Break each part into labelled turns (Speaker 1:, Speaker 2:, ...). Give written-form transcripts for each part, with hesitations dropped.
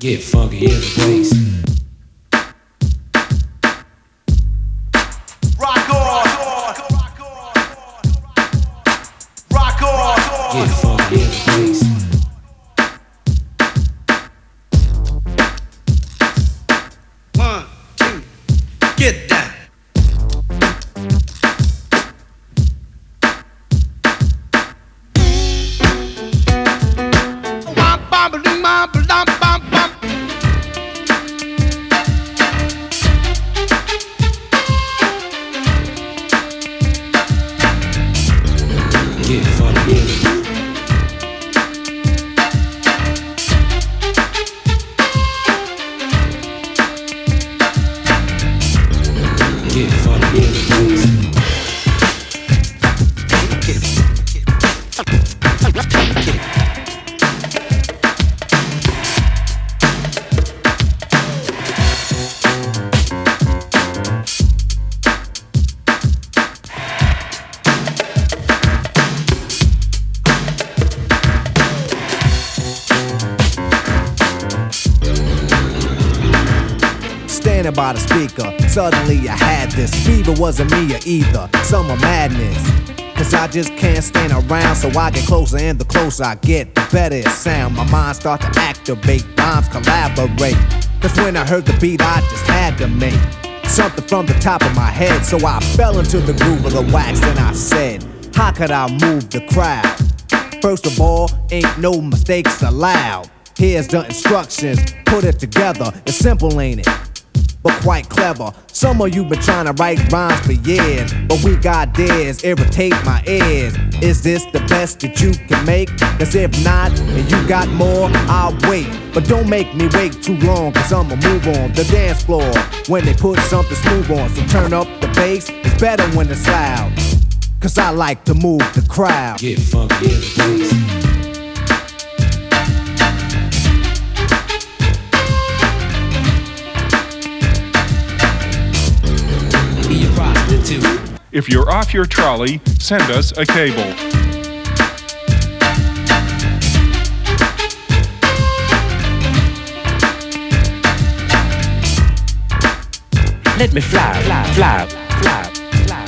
Speaker 1: Get funky in the place.
Speaker 2: Rock on. Rock on.
Speaker 1: Get funky in the place.
Speaker 2: One, two, get down.
Speaker 1: Get funky in the Get funky in the place.
Speaker 3: Standing by the speaker, suddenly I had this fever, wasn't me either, summer madness. Cause I just can't stand around, so I get closer, and the closer I get, the better it sound. My mind start to activate, rhymes collaborate. Cause when I heard the beat, I just had to make something from the top of my head. So I fell into the groove of the wax, and I said, how could I move the crowd? First of all, ain't no mistakes allowed. Here's the instructions, put it together. It's simple, ain't it? But quite clever. Some of you been trying to write rhymes for years, but we got dares, irritate my ears. Is this the best that you can make? Cause if not, and you got more, I'll wait. But don't make me wait too long, cause I'ma move on the dance floor when they put something smooth on. So turn up the bass, it's better when it's loud, cause I like to move the crowd.
Speaker 1: Get funky in the place. Be a prostitute.
Speaker 4: If you're off your trolley, send us a cable.
Speaker 5: Let me fly, fly, fly, fly, fly.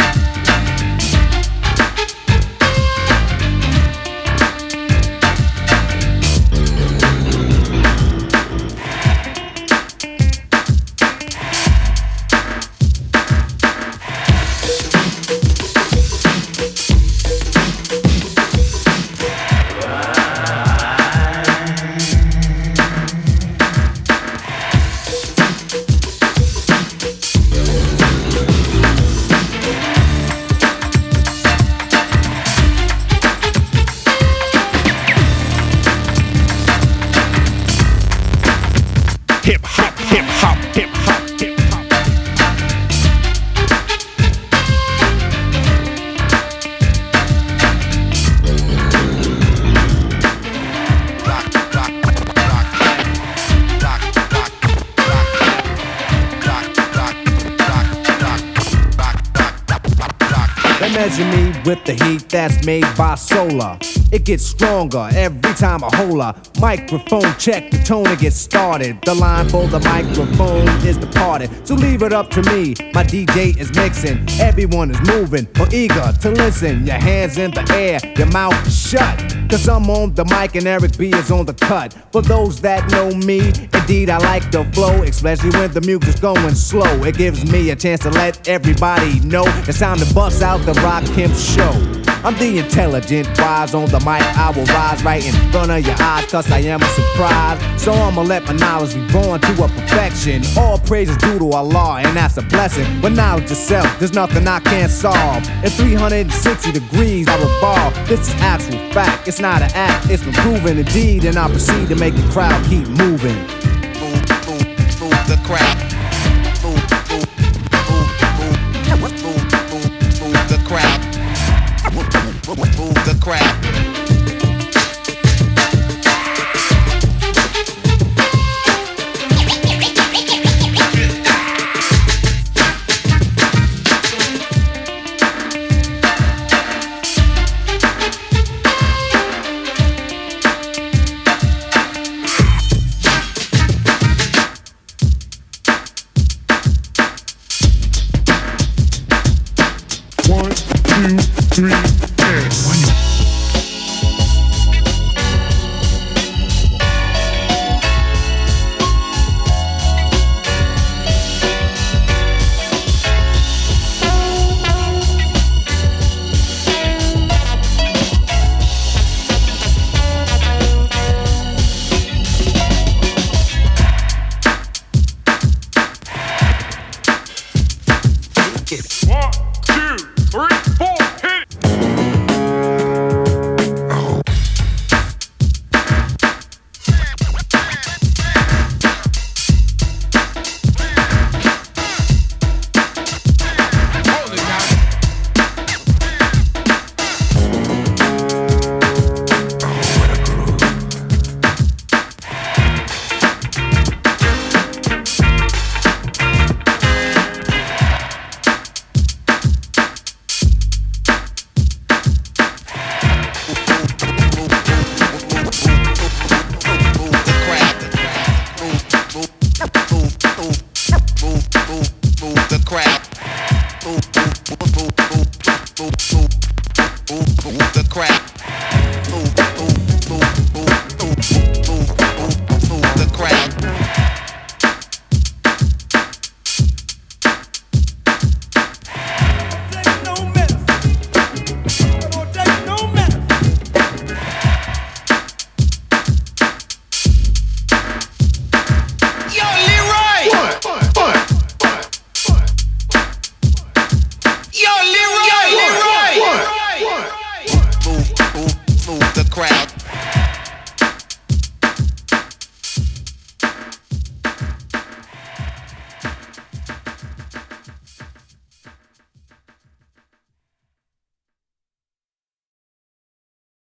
Speaker 4: Hip hop, hip hop, hip hop, hip hop.
Speaker 3: They measure me with the heat that's made by solar. It gets stronger every time I hold a microphone. Check the tone and get started. The line for the microphone is departed, so leave it up to me. My DJ is mixing, everyone is moving or eager to listen. Your hands in the air, your mouth shut, cause I'm on the mic and Eric B is on the cut. For those that know me, indeed I like the flow, especially when the music's going slow. It gives me a chance to let everybody know it's time to bust out the Rock Kemp show. I'm the intelligent, wise on the mic. I will rise right in front of your eyes, cause I am a surprise. So I'ma let my knowledge be born to a perfection. All praise is due to Allah, and that's a blessing. But knowledge itself, there's nothing I can't solve. In 360 degrees, I revolve. This is actual fact, it's not an act, it's been proven indeed. And I proceed to make the crowd keep moving.
Speaker 2: Move the crowd. Move the crowd. Move the crowd.
Speaker 4: 3,